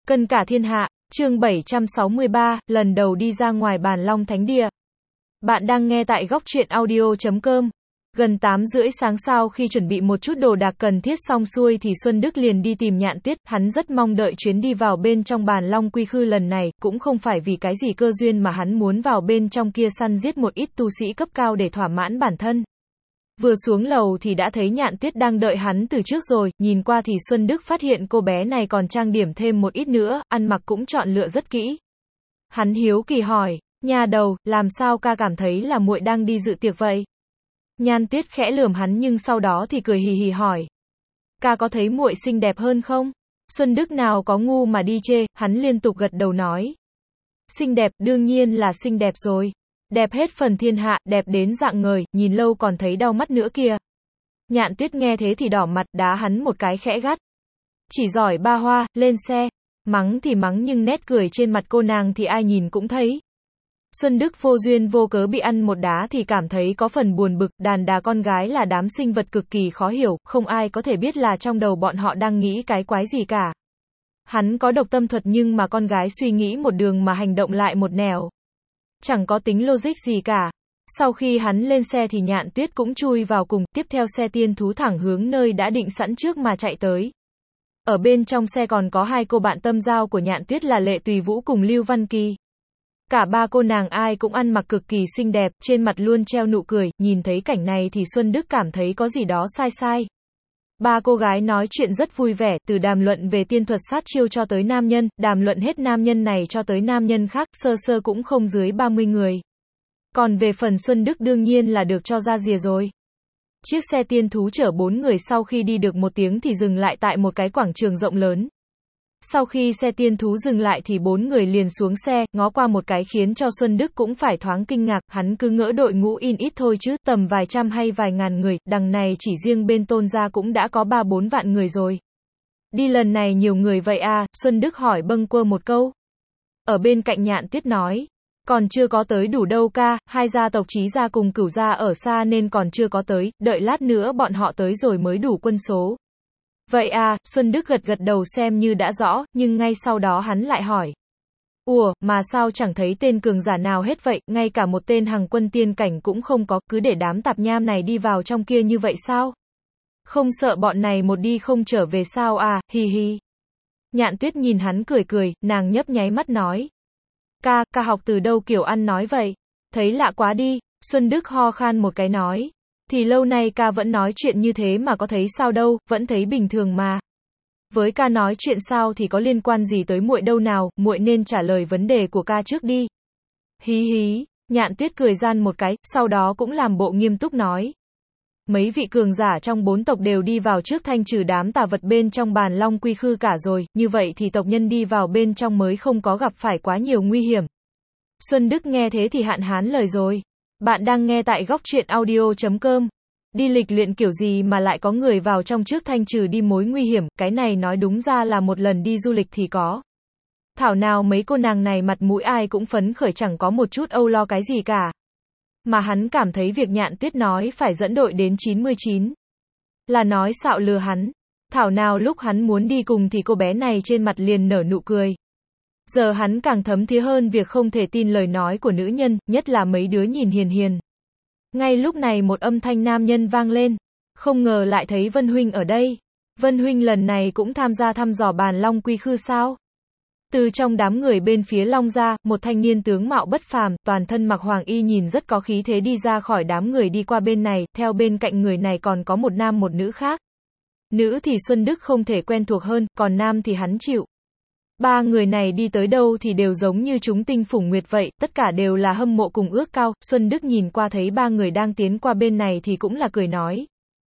Cân cả thiên hạ, chương 763, lần đầu đi ra ngoài Bàn Long Thánh Địa. Bạn đang nghe tại góc truyện audio.com. Gần 8 rưỡi sáng sau khi chuẩn bị một chút đồ đạc cần thiết xong xuôi thì Xuân Đức liền đi tìm Nhạn Tuyết, hắn rất mong đợi chuyến đi vào bên trong Bàn Long Quy Khư lần này, cũng không phải vì cái gì cơ duyên mà hắn muốn vào bên trong kia săn giết một ít tu sĩ cấp cao để thỏa mãn bản thân. Vừa xuống lầu thì đã thấy Nhạn Tuyết đang đợi hắn từ trước rồi, nhìn qua thì Xuân Đức phát hiện cô bé này còn trang điểm thêm một ít nữa, ăn mặc cũng chọn lựa rất kỹ. Hắn hiếu kỳ hỏi, nhà đầu, làm sao ca cảm thấy là muội đang đi dự tiệc vậy? Nhạn Tuyết khẽ lườm hắn nhưng sau đó thì cười hì hì hỏi, ca có thấy muội xinh đẹp hơn không? Xuân Đức nào có ngu mà đi chê, hắn liên tục gật đầu nói, xinh đẹp, đương nhiên là xinh đẹp rồi. Đẹp hết phần thiên hạ, đẹp đến rạng ngời, nhìn lâu còn thấy đau mắt nữa kìa. Nhạn Tuyết nghe thế thì đỏ mặt, đá hắn một cái khẽ gắt. Chỉ giỏi ba hoa, lên xe. Mắng thì mắng nhưng nét cười trên mặt cô nàng thì ai nhìn cũng thấy. Xuân Đức vô duyên vô cớ bị ăn một đá thì cảm thấy có phần buồn bực, đàn đá con gái là đám sinh vật cực kỳ khó hiểu, không ai có thể biết là trong đầu bọn họ đang nghĩ cái quái gì cả. Hắn có độc tâm thuật nhưng mà con gái suy nghĩ một đường mà hành động lại một nẻo. Chẳng có tính logic gì cả. Sau khi hắn lên xe thì Nhạn Tuyết cũng chui vào cùng, tiếp theo xe tiên thú thẳng hướng nơi đã định sẵn trước mà chạy tới. Ở bên trong xe còn có hai cô bạn tâm giao của Nhạn Tuyết là Lệ Tùy Vũ cùng Lưu Văn Kỳ. Cả ba cô nàng ai cũng ăn mặc cực kỳ xinh đẹp, trên mặt luôn treo nụ cười, nhìn thấy cảnh này thì Xuân Đức cảm thấy có gì đó sai sai. Ba cô gái nói chuyện rất vui vẻ, từ đàm luận về tiên thuật sát chiêu cho tới nam nhân, đàm luận hết nam nhân này cho tới nam nhân khác, sơ sơ cũng không dưới 30 người. Còn về phần Xuân Đức đương nhiên là được cho ra rìa rồi. Chiếc xe tiên thú chở 4 người sau khi đi được một tiếng thì dừng lại tại một cái quảng trường rộng lớn. Sau khi xe tiên thú dừng lại thì 4 người liền xuống xe, ngó qua một cái khiến cho Xuân Đức cũng phải thoáng kinh ngạc, hắn cứ ngỡ đội ngũ in ít thôi chứ, tầm vài trăm hay vài ngàn người, đằng này chỉ riêng bên Tôn gia cũng đã có 3-4 vạn người rồi. Đi lần này nhiều người vậy à, Xuân Đức hỏi bâng quơ một câu. Ở bên cạnh Nhạn Tuyết nói, còn chưa có tới đủ đâu ca, hai gia tộc Trí gia cùng Cửu gia ở xa nên còn chưa có tới, đợi lát nữa bọn họ tới rồi mới đủ quân số. Vậy à, Xuân Đức gật gật đầu xem như đã rõ, nhưng ngay sau đó hắn lại hỏi. Ủa, mà sao chẳng thấy tên cường giả nào hết vậy, ngay cả một tên hằng quân tiên cảnh cũng không có, cứ để đám tạp nham này đi vào trong kia như vậy sao? Không sợ bọn này một đi không trở về sao à, hi hi. Nhạn Tuyết nhìn hắn cười cười, nàng nhấp nháy mắt nói. Ca học từ đâu kiểu ăn nói vậy? Thấy lạ quá đi, Xuân Đức ho khan một cái nói. Thì lâu nay ca vẫn nói chuyện như thế mà có thấy sao đâu, vẫn thấy bình thường mà. Với ca nói chuyện sao thì có liên quan gì tới muội đâu nào, muội nên trả lời vấn đề của ca trước đi. Hí hí, Nhạn Tuyết cười gian một cái, sau đó cũng làm bộ nghiêm túc nói. Mấy vị cường giả trong 4 tộc đều đi vào trước thanh trừ đám tà vật bên trong Bàn Long Quy Khư cả rồi, như vậy thì tộc nhân đi vào bên trong mới không có gặp phải quá nhiều nguy hiểm. Xuân Đức nghe thế thì hạn hán lời rồi. Bạn đang nghe tại góc truyện audio.com. Đi lịch luyện kiểu gì mà lại có người vào trong trước thanh trừ đi mối nguy hiểm, cái này nói đúng ra là một lần đi du lịch thì có. Thảo nào mấy cô nàng này mặt mũi ai cũng phấn khởi chẳng có một chút âu lo cái gì cả. Mà hắn cảm thấy việc Nhạn Tuyết nói phải dẫn đội đến 99. Là nói xạo lừa hắn. Thảo nào lúc hắn muốn đi cùng thì cô bé này trên mặt liền nở nụ cười. Giờ hắn càng thấm thía hơn việc không thể tin lời nói của nữ nhân, nhất là mấy đứa nhìn hiền hiền. Ngay lúc này một âm thanh nam nhân vang lên. Không ngờ lại thấy Vân Huynh ở đây. Vân Huynh lần này cũng tham gia thăm dò Bàn Long Quy Khư sao? Từ trong đám người bên phía Long gia, một thanh niên tướng mạo bất phàm, toàn thân mặc hoàng y nhìn rất có khí thế đi ra khỏi đám người đi qua bên này, theo bên cạnh người này còn có một nam một nữ khác. Nữ thì Xuân Đức không thể quen thuộc hơn, còn nam thì hắn chịu. Ba người này đi tới đâu thì đều giống như chúng tinh phủng nguyệt vậy, tất cả đều là hâm mộ cùng ước cao. Xuân Đức nhìn qua thấy ba người đang tiến qua bên này thì cũng là cười nói.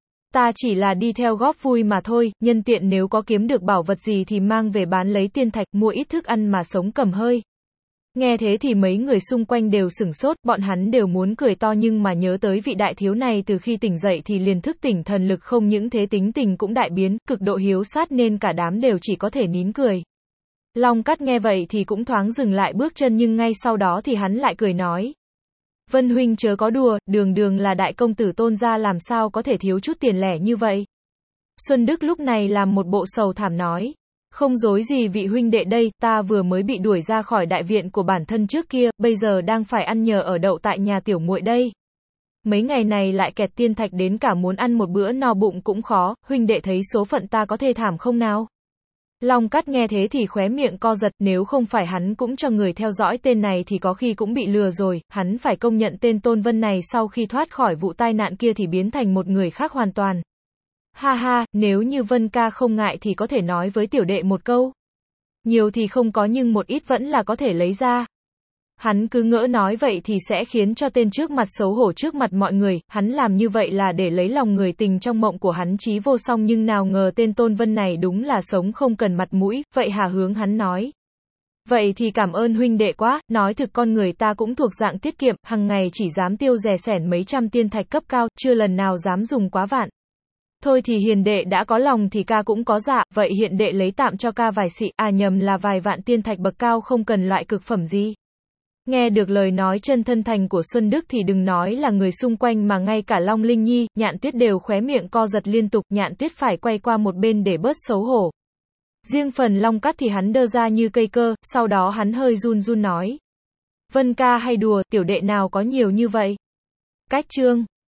Ta chỉ là đi theo góp vui mà thôi, nhân tiện nếu có kiếm được bảo vật gì thì mang về bán lấy tiên thạch, mua ít thức ăn mà sống cầm hơi. Nghe thế thì mấy người xung quanh đều sửng sốt, bọn hắn đều muốn cười to nhưng mà nhớ tới vị đại thiếu này từ khi tỉnh dậy thì liền thức tỉnh thần lực, không những thế tính tình cũng đại biến, cực độ hiếu sát nên cả đám đều chỉ có thể nín cười. Long Cát nghe vậy thì cũng thoáng dừng lại bước chân nhưng ngay sau đó thì hắn lại cười nói. Vân Huynh chớ có đùa, đường đường là đại công tử Tôn gia làm sao có thể thiếu chút tiền lẻ như vậy. Xuân Đức lúc này làm một bộ sầu thảm nói. Không dối gì vị huynh đệ đây, ta vừa mới bị đuổi ra khỏi đại viện của bản thân trước kia, bây giờ đang phải ăn nhờ ở đậu tại nhà tiểu muội đây. Mấy ngày này lại kẹt tiên thạch đến cả muốn ăn một bữa no bụng cũng khó, huynh đệ thấy số phận ta có thê thảm không nào? Long Cát nghe thế thì khóe miệng co giật, nếu không phải hắn cũng cho người theo dõi tên này thì có khi cũng bị lừa rồi, hắn phải công nhận tên Tôn Vân này sau khi thoát khỏi vụ tai nạn kia thì biến thành một người khác hoàn toàn. Ha ha, nếu như Vân ca không ngại thì có thể nói với tiểu đệ một câu. Nhiều thì không có nhưng một ít vẫn là có thể lấy ra. Hắn cứ ngỡ nói vậy thì sẽ khiến cho tên trước mặt xấu hổ trước mặt mọi người, hắn làm như vậy là để lấy lòng người tình trong mộng của hắn Chí Vô Song nhưng nào ngờ tên Tôn Vân này đúng là sống không cần mặt mũi, vậy hà hướng hắn nói. Vậy thì cảm ơn huynh đệ quá, nói thực con người ta cũng thuộc dạng tiết kiệm, hằng ngày chỉ dám tiêu rẻ sẻn mấy trăm tiên thạch cấp cao, chưa lần nào dám dùng quá vạn. Thôi thì hiền đệ đã có lòng thì ca cũng có dạ, vậy hiện đệ lấy tạm cho ca vài xị, nhầm là vài vạn tiên thạch bậc cao không cần loại cực phẩm gì. Nghe được lời nói chân thân thành của Xuân Đức thì đừng nói là người xung quanh mà ngay cả Long Linh Nhi, Nhạn Tuyết đều khóe miệng co giật liên tục, Nhạn Tuyết phải quay qua một bên để bớt xấu hổ. Riêng phần Long Cát thì hắn đơ ra như cây cơ, sau đó hắn hơi run run nói. Vân ca hay đùa, tiểu đệ nào có nhiều như vậy. Cách chương